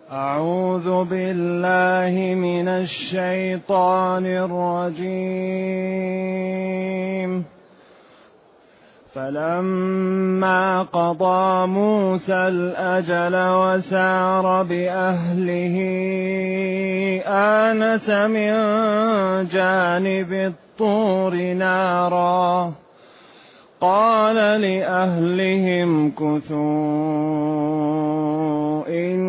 أعوذ بالله من الشيطان الرجيم. فلما قضى موسى الأجل وسار بأهله آنس من جانب الطور نارا قال لأهلهم امكثوا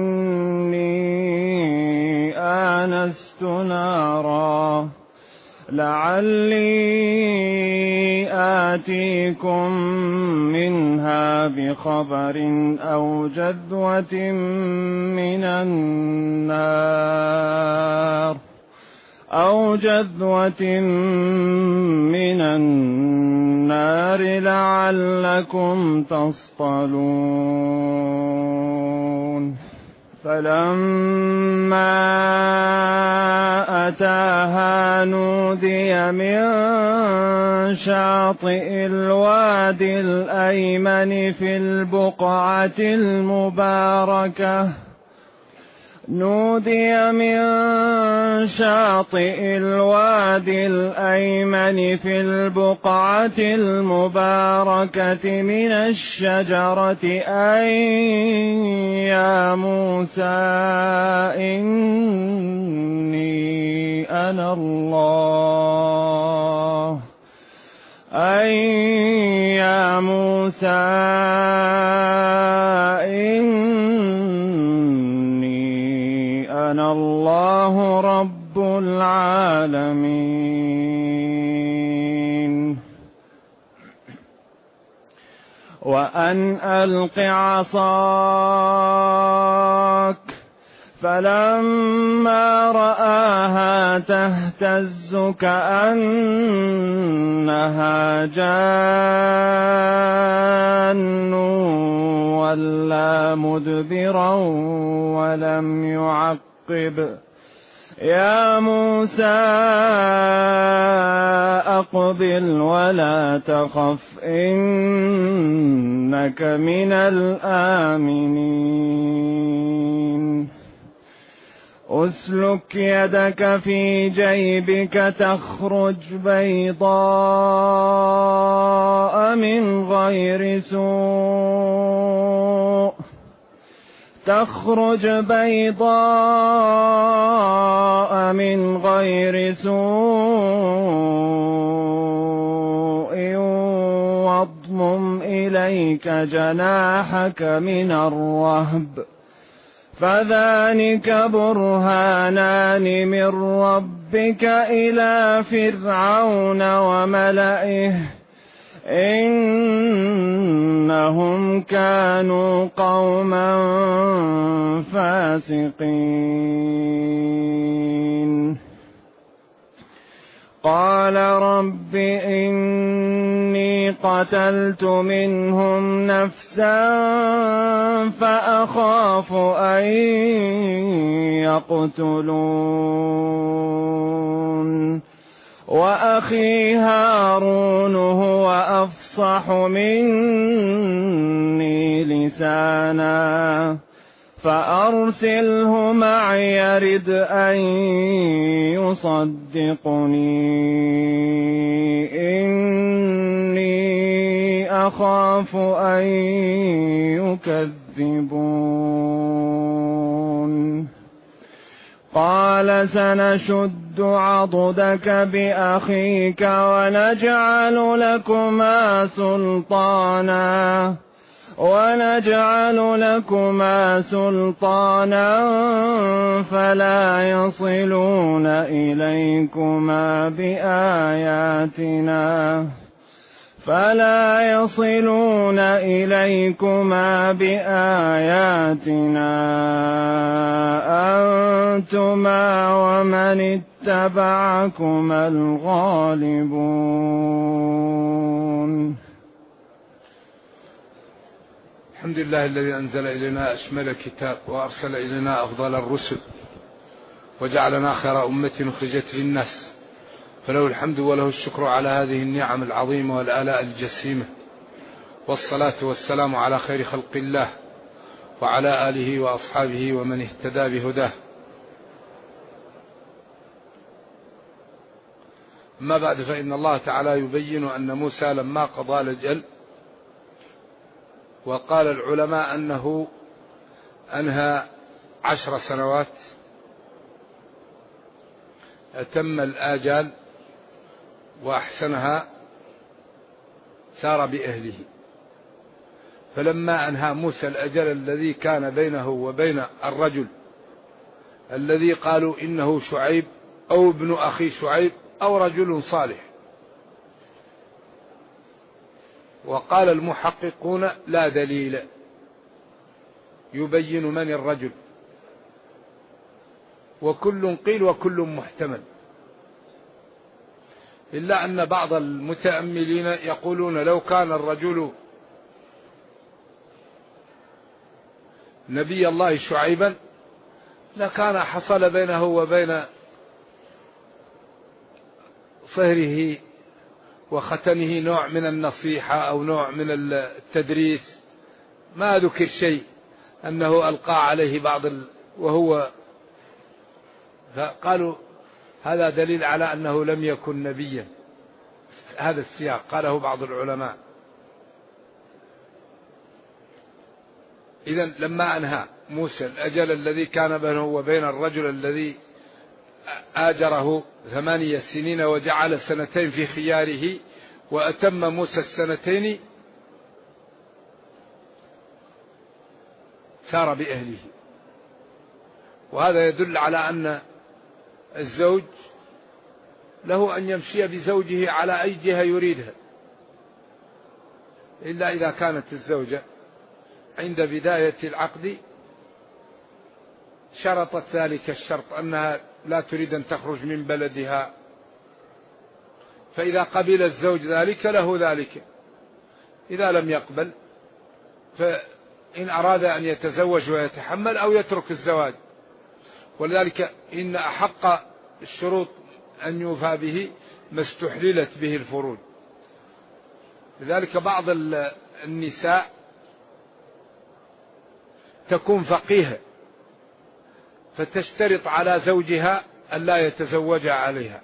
إني آنست نارا لعلي آتيكم منها بخبر أو جذوة من النار لعلكم تصطلون. فلما أتاها نودي من شاطئ الوادي الأيمن في البقعة المباركة من الشجرة أن يا موسى إني أنا الله رب العالمين. وأن ألق عصاك فلما رآها تهتز كأنها جان ولا مدبرا ولم يعقب. يا موسى أقبل ولا تخف إنك من الآمنين. أسلك يدك في جيبك تخرج بيضاء من غير سوء واضمم إليك جناحك من الرهب فذلك برهانان من ربك إلى فرعون وملئه إنهم كانوا قوما فاسقين. قال رب إني قتلت منهم نفسا فأخاف أن يقتلون وأخي هارون هو أفصح مني لسانا فأرسله معي يرد أن يصدقني إني أخاف أن يكذبون. قال سنشد عضدك بأخيك ونجعل لكما سلطانا فلا يصلون إليكما بآياتنا أنتما ومن اتبعكما الغالبون. الحمد لله الذي أنزل إلينا أشمل الكتاب وأرسل إلينا أفضل الرسل وجعلنا خير أمة أخرجت للناس، فله الحمد وله الشكر على هذه النعم العظيمة والآلاء الجسيمة، والصلاة والسلام على خير خلق الله وعلى آله وأصحابه ومن اهتدى بهداه. أما بعد، فإن الله تعالى يبين أن موسى لما قضى الأجل، وقال العلماء أنه أنهى 10 سنوات، أتم الآجال وأحسنها، سار بأهله. فلما أنهى موسى الأجل الذي كان بينه وبين الرجل الذي قالوا إنه شعيب أو ابن أخي شعيب أو رجل صالح، وقال المحققون لا دليل يبين من الرجل، وكل قيل وكل محتمل، إلا أن بعض المتأملين يقولون لو كان الرجل نبي الله شعيبا لكان حصل بينه وبين صهره وختنه نوع من النصيحة أو نوع من التدريس، ما ذكر شيء أنه ألقى عليه وهو، فقالوا هذا دليل على أنه لم يكن نبيا. هذا السياق قاله بعض العلماء. إذن لما أنهى موسى الأجل الذي كان بينه وبين الرجل الذي آجره 8 سنين وجعل 2 في خياره، وأتم موسى 2 سار بأهله. وهذا يدل على أن الزوج له أن يمشي بزوجه على أي جهة يريدها، إلا إذا كانت الزوجة عند بداية العقد شرطت ذلك الشرط أنها لا تريد أن تخرج من بلدها، فإذا قبل الزوج ذلك له ذلك، إذا لم يقبل فإن أراد أن يتزوج ويتحمل أو يترك الزواج. ولذلك إن أحق الشروط أن يوفى به ما استحللت به الفروج. لذلك بعض النساء تكون فقيهة فتشترط على زوجها أن لا يتزوج عليها،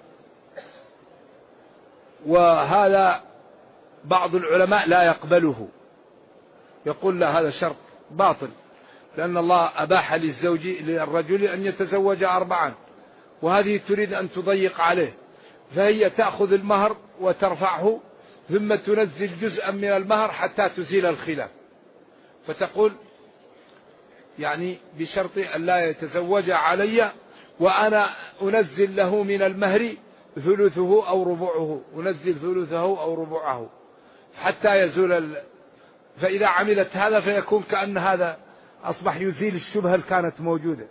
وهذا بعض العلماء لا يقبله، يقول لا، هذا شرط باطل، لأن الله أباح للرجل أن يتزوج 4، وهذه تريد أن تضيق عليه، فهي تأخذ المهر وترفعه ثم تنزل جزءا من المهر حتى تزيل الخلاف، فتقول يعني بشرط أن لا يتزوج علي، وأنا أنزل له من المهر ثلثه أو ربعه، أنزل ثلثه أو ربعه حتى يزول فإذا عملت هذا فيكون كأن هذا أصبح يزيل الشبهة اللي كانت موجودة.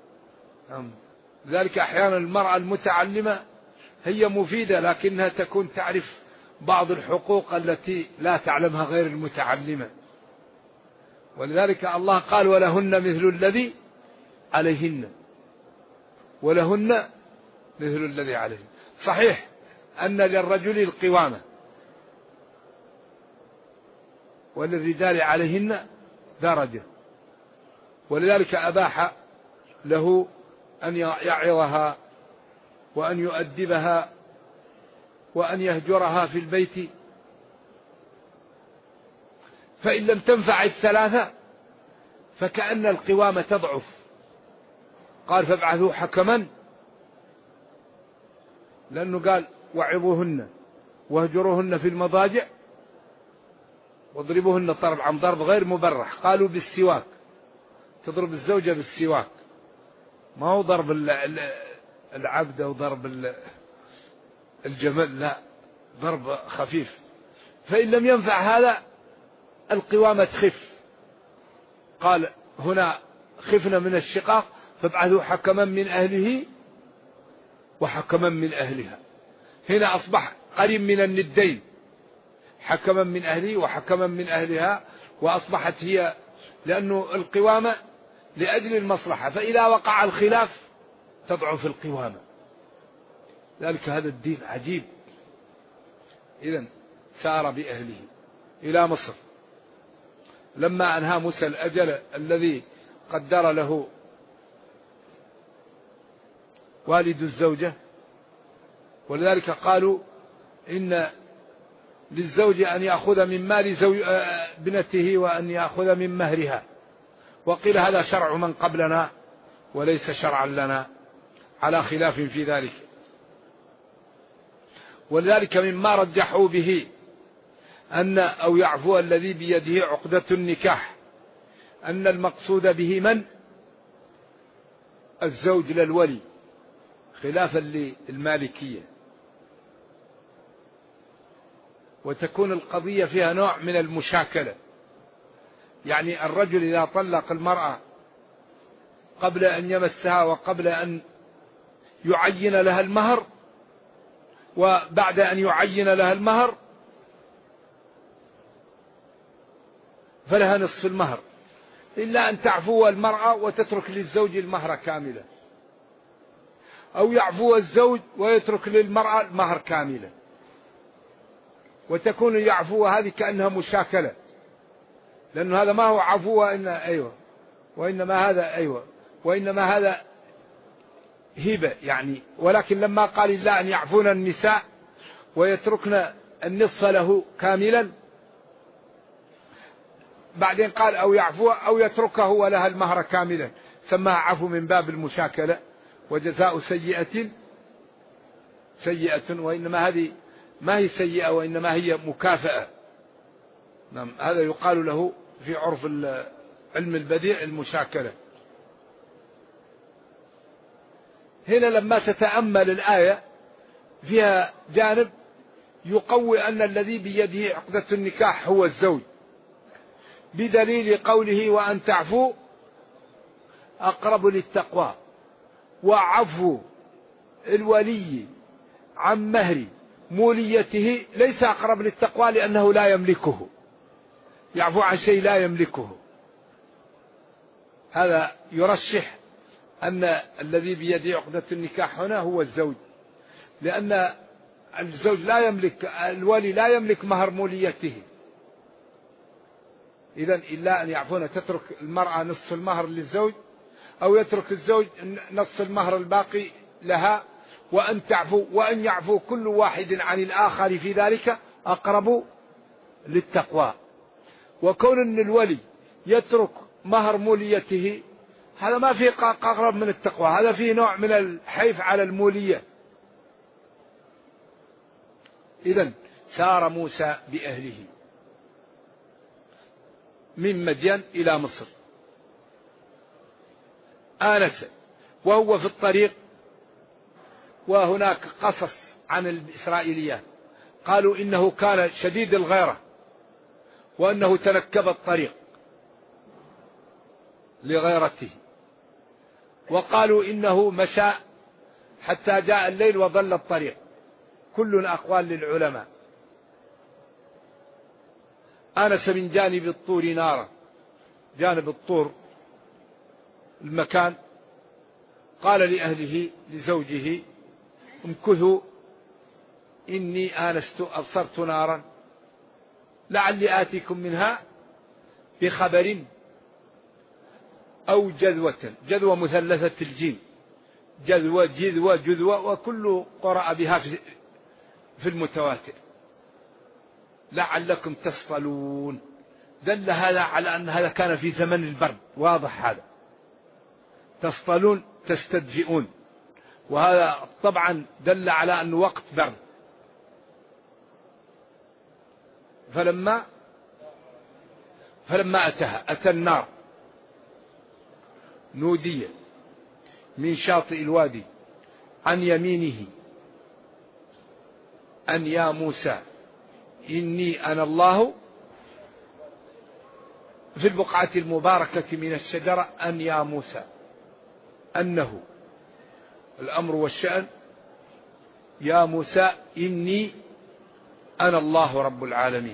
لذلك أحيانا المرأة المتعلمة هي مفيدة، لكنها تكون تعرف بعض الحقوق التي لا تعلمها غير المتعلمة. ولذلك الله قال ولهن مثل الذي عليهن، ولهن مثل الذي عليهن. صحيح أن للرجل القوامة وللرجال عليهن درجة، ولذلك أباح له أن يعظها وأن يؤدبها وأن يهجرها في البيت، فإن لم تنفع 3 فكأن القوامة تضعف. قال فابعثوا حكما، لأنه قال وعظوهن واهجروهن في المضاجع واضربوهن طرب ضرب غير مبرح. قالوا بالسواك، تضرب الزوجة بالسواك، ما هو ضرب العبد أو ضرب الجمل، لا، ضرب خفيف. فإن لم ينفع هذا القوامة تخف. قال هنا خفنا من الشقاق فابعثوا حكما من أهله وحكما من أهلها. هنا أصبح قريب من الندين، حكما من أهله وحكما من أهلها، وأصبحت هي، لأنه القوامة لأجل المصلحة، فإذا وقع الخلاف تضعف القوامة. ذلك هذا الدين عجيب. إذن سار بأهله إلى مصر، لما أنهى موسى الأجل الذي قدر له والد الزوجة. ولذلك قالوا إن للزوج أن يأخذ من مال ابنته وأن يأخذ من مهرها، وقيل هذا شرع من قبلنا وليس شرعا لنا، على خلاف في ذلك. ولذلك مما رجحوا به أن أو يعفو الذي بيده عقدة النكاح أن المقصود به من؟ الزوج للولي، خلافا للمالكية. وتكون القضية فيها نوع من المشاكلة، يعني الرجل إذا طلق المرأة قبل أن يمسها وقبل أن يعين لها المهر، وبعد أن يعين لها المهر فلها نصف المهر، إلا أن تعفو المرأة وتترك للزوج المهر كاملة، أو يعفو الزوج ويترك للمرأة المهر كاملة، وتكون يعفو هذه كأنها مشاكلة، لأنه هذا ما هو عفو وإنما هذا هبة يعني. ولكن لما قال الله أن يعفون النساء ويتركن النصف له كاملا، بعدين قال أو يعفو أو يتركه ولها المهر كاملا، سماها عفو من باب المشاكلة. وجزاء سيئة سيئة، وإنما هذه ما هي سيئة وإنما هي مكافأة. نعم، هذا يقال له في عرف علم البديع المشاكلة. هنا لما تتأمل الآية فيها جانب يقوي أن الذي بيده عقدة النكاح هو الزوج، بدليل قوله وأن تعفو أقرب للتقوى، وعفو الولي عن مهر موليته ليس أقرب للتقوى لأنه لا يملكه، يعفو عن شيء لا يملكه. هذا يرشح أن الذي بيده عقدة النكاح هنا هو الزوج، لأن الزوج لا يملك، الولي لا يملك مهر موليته. إذن إلا أن يعفون، تترك المرأة نصف المهر للزوج، أو يترك الزوج نصف المهر الباقي لها، وأن تعفو وأن يعفو كل واحد عن الآخر في ذلك أقرب للتقوى. وكون أن الولي يترك مهر موليته هذا ما فيه أقرب من التقوى، هذا فيه نوع من الحيف على المولية. إذن سار موسى بأهله من مدين إلى مصر، آنس وهو في الطريق. وهناك قصص عن الإسرائيليات، قالوا إنه كان شديد الغيرة وأنه تنكب الطريق لغيرته، وقالوا إنه مشى حتى جاء الليل وضل الطريق. كل أقوال للعلماء. آنس من جانب الطور نارا، جانب الطور المكان، قال لأهله لزوجه امكثوا إني أبصرت نارا لعلي آتيكم منها بخبر أو جذوة مثلثة الجيم، جذوة، وكل قرأ بها في المتواتر، لعلكم تصطلون. دل هذا على أن هذا كان في زمن البرد، واضح هذا، تصطلون تستدفئون، وهذا طبعا دل على أنه وقت برد. فلما أتى النار نودي من شاطئ الوادي عن يمينه أن يا موسى إني أنا الله، في البقعة المباركة من الشجرة أن يا موسى، أنه الأمر والشأن، يا موسى إني أنا الله رب العالمين.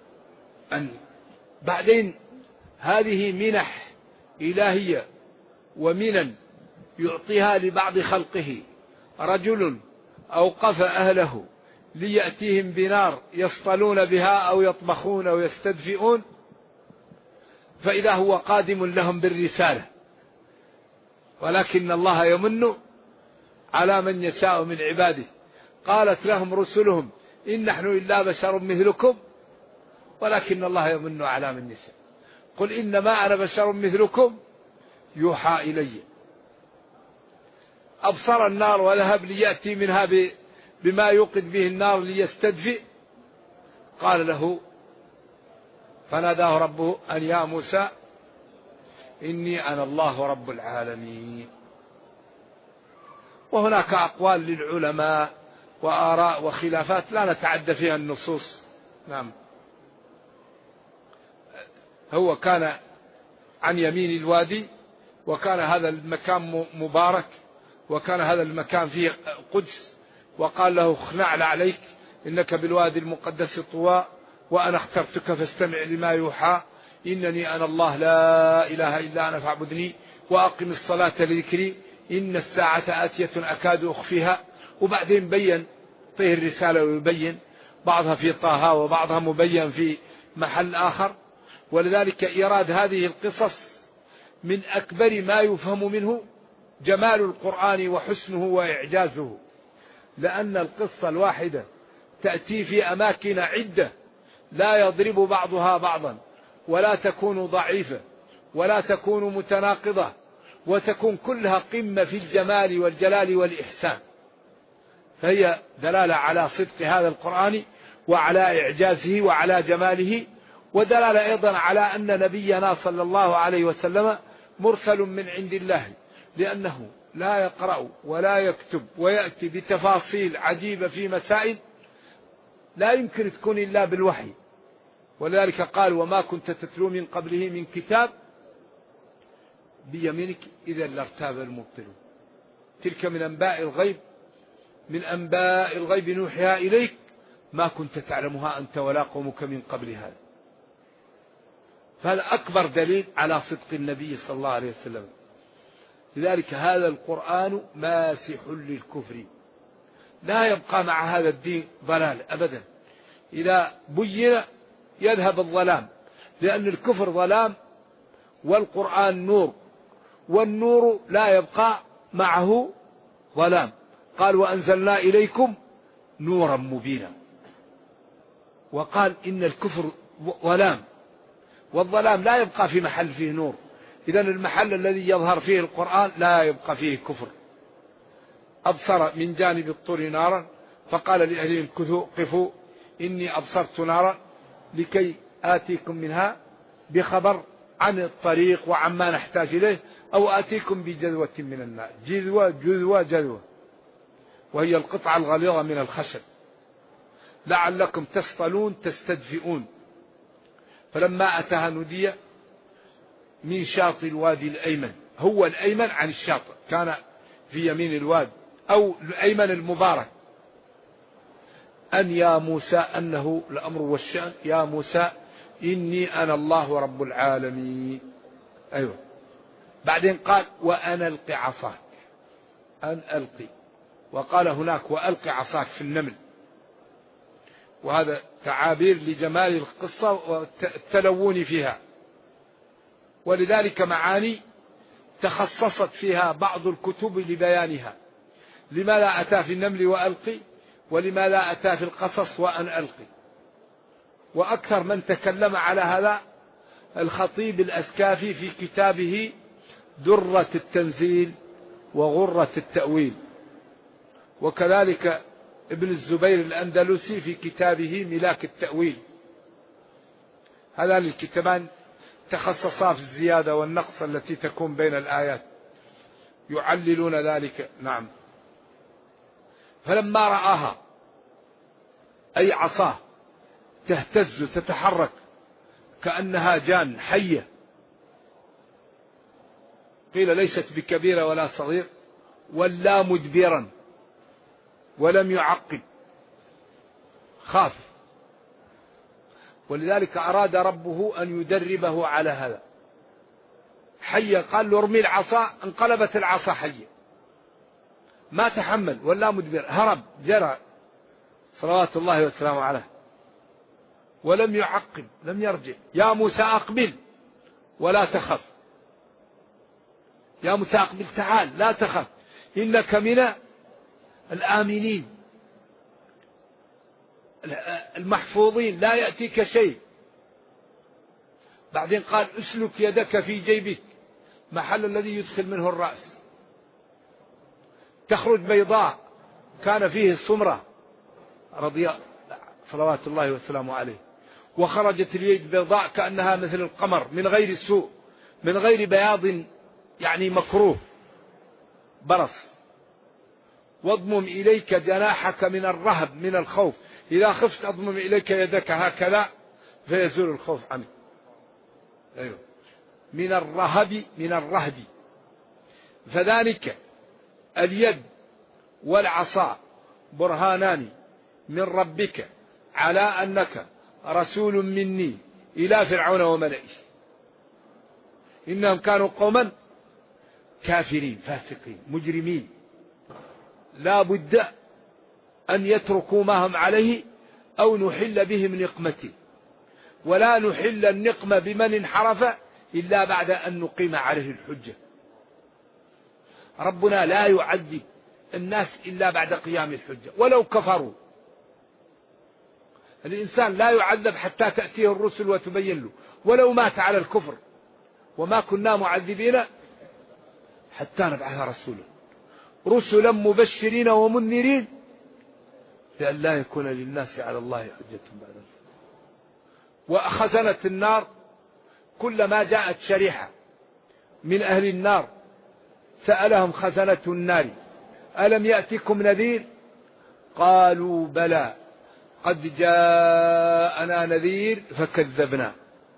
بعدين هذه منح إلهية ومنن يعطيها لبعض خلقه. رجل أوقف أهله ليأتيهم بنار يصطلون بها أو يطبخون أو يستدفئون، فإذا هو قادم لهم بالرسالة، ولكن الله يمن على من يشاء من عباده. قالت لهم رسلهم إن نحن إلا بشر مثلكم ولكن الله يمن على من يشاء. قل إنما أنا بشر مثلكم يوحى إلي. أبصر النار وذهب ليأتي منها بما يوقد به النار ليستدفئ. قال له فناداه ربه أن يا موسى إني أنا الله رب العالمين. وهناك أقوال للعلماء وآراء وخلافات لا نتعدى فيها النصوص. نعم. هو كان عن يمين الوادي، وكان هذا المكان مبارك، وكان هذا المكان فيه قدس، وقال له اخنع عليك إنك بالوادي المقدس طوى وأنا اخترتك فاستمع لما يوحى إنني أنا الله لا إله إلا أنا فاعبدني وأقم الصلاة لذكري إن الساعة آتية أكاد أخفيها. وبعدين بين طيه الرسالة ويبين بعضها في طه وبعضها مبين في محل آخر. ولذلك إيراد هذه القصص من أكبر ما يفهم منه جمال القرآن وحسنه وإعجازه، لأن القصة الواحدة تأتي في أماكن عدة لا يضرب بعضها بعضا ولا تكون ضعيفة ولا تكون متناقضة، وتكون كلها قمة في الجمال والجلال والإحسان. فهي دلالة على صدق هذا القرآن وعلى إعجازه وعلى جماله، ودلالة أيضا على أن نبينا صلى الله عليه وسلم مرسل من عند الله، لأنه لا يقرأ ولا يكتب ويأتي بتفاصيل عجيبة في مسائل لا يمكن تكون إلا بالوحي. ولذلك قال وما كنت تتلو من قبله من كتاب بيمينك إذا لارتاب المبطلون. تلك من أنباء الغيب، من أنباء الغيب نوحيها إليك ما كنت تعلمها أنت ولا قومك من قبل هذا. فهذا أكبر دليل على صدق النبي صلى الله عليه وسلم. لذلك هذا القرآن ماسح للكفر، لا يبقى مع هذا الدين ضلال أبدا. إذا بين يذهب الظلام، لأن الكفر ظلام والقرآن نور، والنور لا يبقى معه ظلام. قال وأنزلنا إليكم نورا مبينا، وقال إن الكفر ظلام، والظلام لا يبقى في محل فيه نور. إذن المحل الذي يظهر فيه القرآن لا يبقى فيه كفر. أبصر من جانب الطور نارا فقال لأهلهم كثوا قفوا إني أبصرت نارا لكي آتيكم منها بخبر عن الطريق وعما نحتاج إليه أو آتيكم بجذوة من النار. جذوة وهي القطعة الغليظة من الخشب لعلكم تصطلون تستدفئون. فلما أتاها نودي من شاطئ الوادي الأيمن، هو الأيمن عن الشاطئ، كان في يمين الوادي أو الأيمن المبارك، أن يا موسى أنه الأمر والشأن يا موسى إني أنا الله رب العالمين. أيوة. بعدين قال وأنا ألقي عصاك، أن ألقي، وقال هناك وألقي عصاك في النمل. وهذا تعابير لجمال القصة والتلون فيها، ولذلك معاني تخصصت فيها بعض الكتب لبيانها. لماذا أتى في النمل وألقي، ولماذا أتى في القصص وأن ألقي؟ وأكثر من تكلم على هذا الخطيب الأسكافي في كتابه درة التنزيل وغرة التأويل، وكذلك ابن الزبير الأندلسي في كتابه ملاك التأويل. هذان الكتابان تخصصا في الزيادة والنقص التي تكون بين الآيات، يعللون ذلك. نعم. فلما رآها أي عصاه تهتز تتحرك كأنها جان حية، قيل ليست بكبيرة ولا صغير، ولا مدبرا ولم يعقب، خاف. ولذلك أراد ربه أن يدربه على هذا. حية قال له ارمي العصا، انقلبت العصا حية، ما تحمل ولا مدبر، هرب جرى صلوات الله وسلامه عليه، ولم يعقب لم يرجع. يا موسى أقبل، ولا تخف. يا موسى أقبل تعال لا تخف إنك من الآمنين المحفوظين لا يأتيك شيء. بعدين قال اسلك يدك في جيبك محل الذي يدخل منه الرأس تخرج بيضاء كان فيه السمرة صلوات الله وسلامه عليه، وخرجت اليد بيضاء كأنها مثل القمر من غير سوء من غير بياض يعني مكروه برص. واضمم إليك جناحك من الرهب من الخوف، إذا خفت أضمم إليك يدك هكذا فيزول الخوف عنك. أيوه. من الرهب من الرهب. فذلك اليد والعصا برهانان من ربك على أنك رسول مني إلى فرعون وملئه إنهم كانوا قوما كافرين فاسقين مجرمين لا بد أن يتركوا ما هم عليه أو نحل بهم نقمتي، ولا نحل النقمة بمن انحرف إلا بعد أن نقيم عليه الحجة. ربنا لا يعذب الناس إلا بعد قيام الحجة ولو كفروا. الإنسان لا يعذب حتى تأتيه الرسل وتبين له ولو مات على الكفر. وما كنا معذبين حتى نبعث رسولا رسلا مبشرين ومنذرين لأن لا يكون للناس على الله حجة بعد الرسل. وخزنة النار كلما جاءت شريحة من أهل النار سألهم خزنة النار ألم يأتكم نذير قالوا بلى قد جاءنا نذير فكذبنا.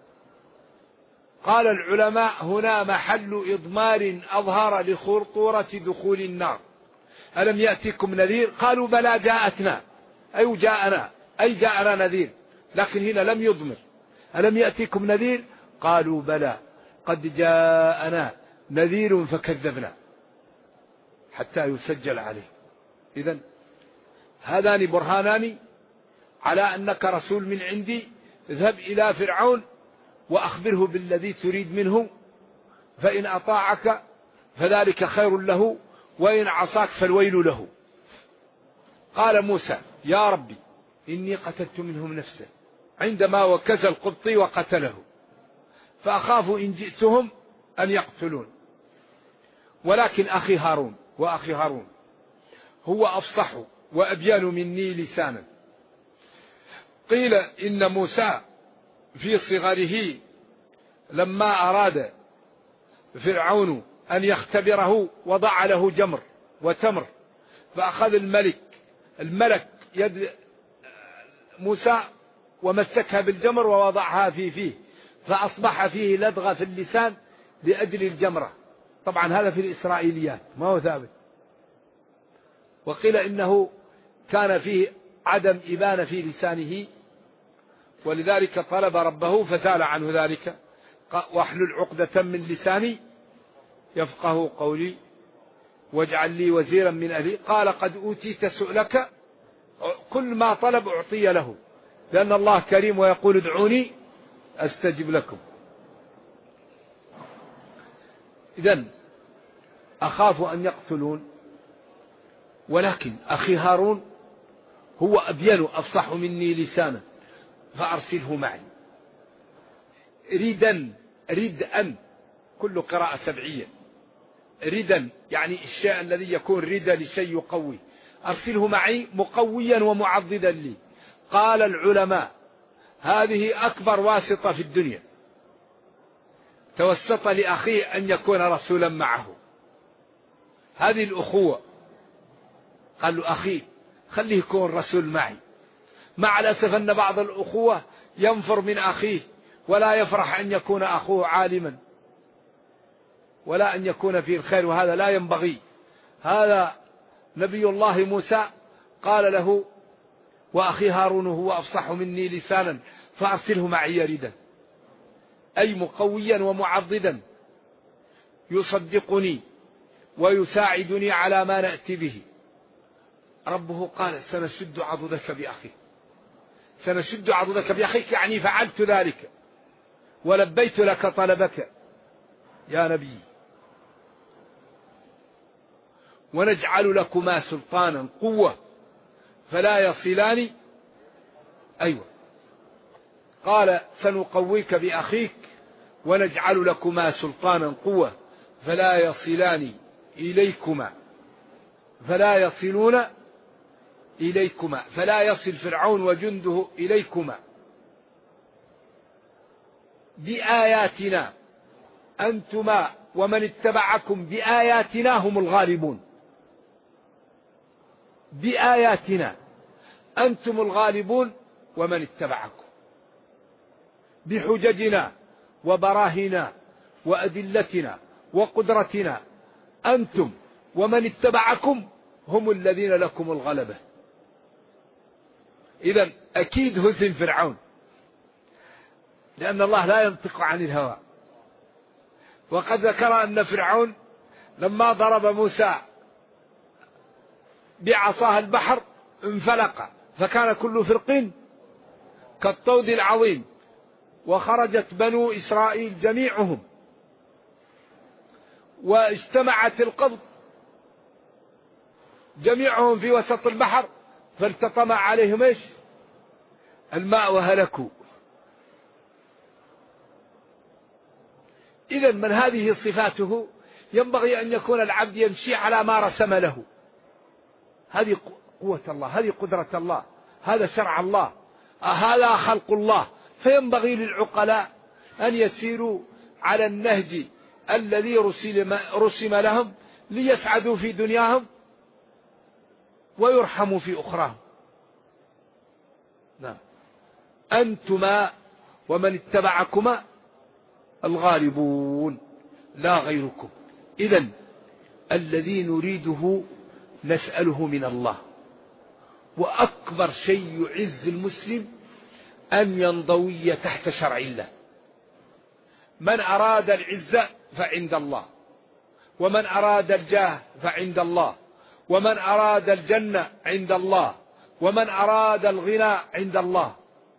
قال العلماء هنا محل إضمار أظهر لخطورة دخول النار. ألم يأتكم نذير قالوا بلى جاءتنا أي جاءنا أي جاءنا نذير، لكن هنا لم يضمر. ألم يأتكم نذير قالوا بلى قد جاءنا نذير فكذبنا حتى يسجل عليه. إذن هذان برهانان على أنك رسول من عندي، اذهب إلى فرعون وأخبره بالذي تريد منه، فإن أطاعك فذلك خير له وإن عصاك فالويل له. قال موسى يا ربي إني قتلت منهم نفسا عندما وكز القبطي وقتله فأخاف إن جئتهم أن يقتلون، ولكن أخي هارون هو أفصح وأبين مني لسانا. قيل إن موسى في صغره لما أراد فرعون أن يختبره وضع له جمر وتمر، فأخذ الملك يد موسى ومسكها بالجمر ووضعها فيه فأصبح فيه لدغة في اللسان لأجل الجمرة. طبعا هذا في الإسرائيليات ما هو ثابت. وقيل إنه كان فيه عدم إبانة في لسانه ولذلك طلب ربه فزال عنه ذلك. واحلل عقدة من لساني يفقه قولي واجعل لي وزيرا من أهلي. قال قد أوتيت سؤلك، كل ما طلب أعطي له لأن الله كريم ويقول ادعوني أستجب لكم. إذن أخاف أن يقتلون، ولكن أخي هارون هو أبين أفصح مني لسانا فأرسله معي. ردءا كل قراءة سبعية. ردا يعني الشيء الذي يكون ردا لشيء يقوي. أرسله معي مقويا ومعضدا لي. قال العلماء هذه أكبر واسطة في الدنيا، توسط لأخيه أن يكون رسولا معه. هذه الأخوة قال له أخي خليه يكون رسول معي. مع الأسف أن بعض الأخوة ينفر من أخيه ولا يفرح أن يكون أخوه عالما ولا أن يكون فيه الخير، وهذا لا ينبغي. هذا نبي الله موسى قال له وأخي هارون هو أفصح مني لسانا فأرسله معي ردا، أي مقويا ومعضدا يصدقني ويساعدني على ما نأتي به. ربه قال سنشد عضدك بأخيك. سنشد عضدك بأخيك يعني فعلت ذلك. ولبيت لك طلبك يا نبي، ونجعل لكما سلطانا قوة فلا يصلان. أيوة، قال سنقويك بأخيك ونجعل لكما سلطانا قوة فلا يصلان إليكما، فلا يصلون إليكما، فلا يصل فرعون وجنده إليكما بآياتنا أنتما ومن اتبعكم بآياتنا هم الغالبون. بآياتنا أنتم الغالبون ومن اتبعكم، بحججنا وبراهنا وأدلتنا وقدرتنا أنتم ومن اتبعكم هم الذين لكم الغلبة. إذن أكيد هزم فرعون، لأن الله لا ينطق عن الهوى. وقد ذكر أن فرعون لما ضرب موسى بعصاه البحر انفلق فكان كل فرق كالطود العظيم، وخرجت بنو إسرائيل جميعهم واجتمعت القبط جميعهم في وسط البحر، فالتطم عليهم ايش؟ الماء وهلكوا. إذن من هذه صفاته ينبغي أن يكون العبد يمشي على ما رسم له. هذه قوة الله، هذه قدرة الله، هذا شرع الله، هذا خلق الله. فينبغي للعقلاء أن يسيروا على النهج الذي رسم لهم ليسعدوا في دنياهم ويرحموا في أخراهم. نعم. أنتما ومن اتبعكما الغالبون لا غيركم. إذن الذي نريده نسأله من الله. وأكبر شيء يعز المسلم أن ينضوي تحت شرع الله. من أراد العزة فعند الله، ومن أراد الجاه فعند الله، ومن أراد الجنة عند الله، ومن أراد الغنى عند الله.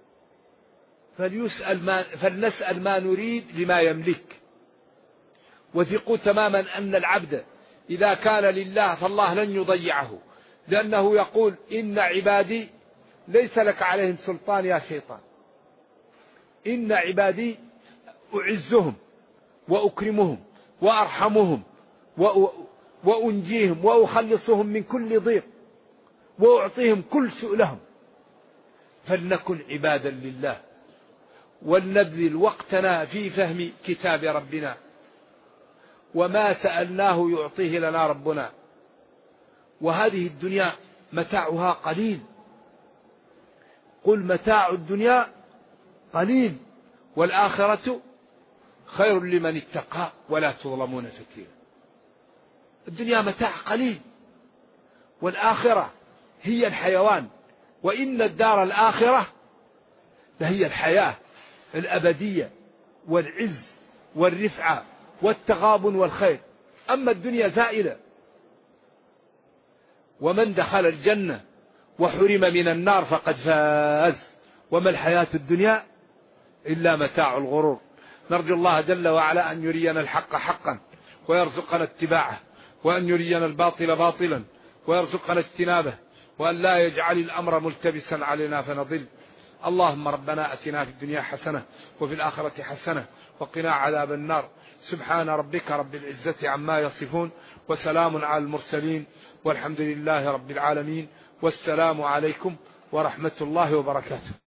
فلنسأل ما نريد لما يملك. وثقوا تماما أن العبد إذا كان لله فالله لن يضيعه، لأنه يقول إن عبادي ليس لك عليهم سلطان يا شيطان. إن عبادي أعزهم وأكرمهم وأرحمهم وأنجيهم وأخلصهم من كل ضيق وأعطيهم كل سؤلهم. فلنكن عبادا لله، ولنبذل وقتنا في فهم كتاب ربنا، وما سألناه يعطيه لنا ربنا. وهذه الدنيا متاعها قليل. قل متاع الدنيا قليل والآخرة خير لمن اتقى ولا تظلمون فتيلا. الدنيا متاع قليل والآخرة هي الحيوان، وإن الدار الآخرة لهي الحياة الأبدية والعز والرفعة والتغابن والخير. أما الدنيا زائلة. ومن دخل الجنة وحرم من النار فقد فاز، وما الحياة الدنيا إلا متاع الغرور. نرجو الله جل وعلا أن يرينا الحق حقا ويرزقنا اتباعه، وأن يرينا الباطل باطلا ويرزقنا اجتنابه، وأن لا يجعل الأمر ملتبسا علينا فنضل. اللهم ربنا أتنا في الدنيا حسنة وفي الآخرة حسنة وقنا عذاب النار. سبحان ربك رب العزة عما يصفون، وسلام على المرسلين، والحمد لله رب العالمين، والسلام عليكم ورحمة الله وبركاته.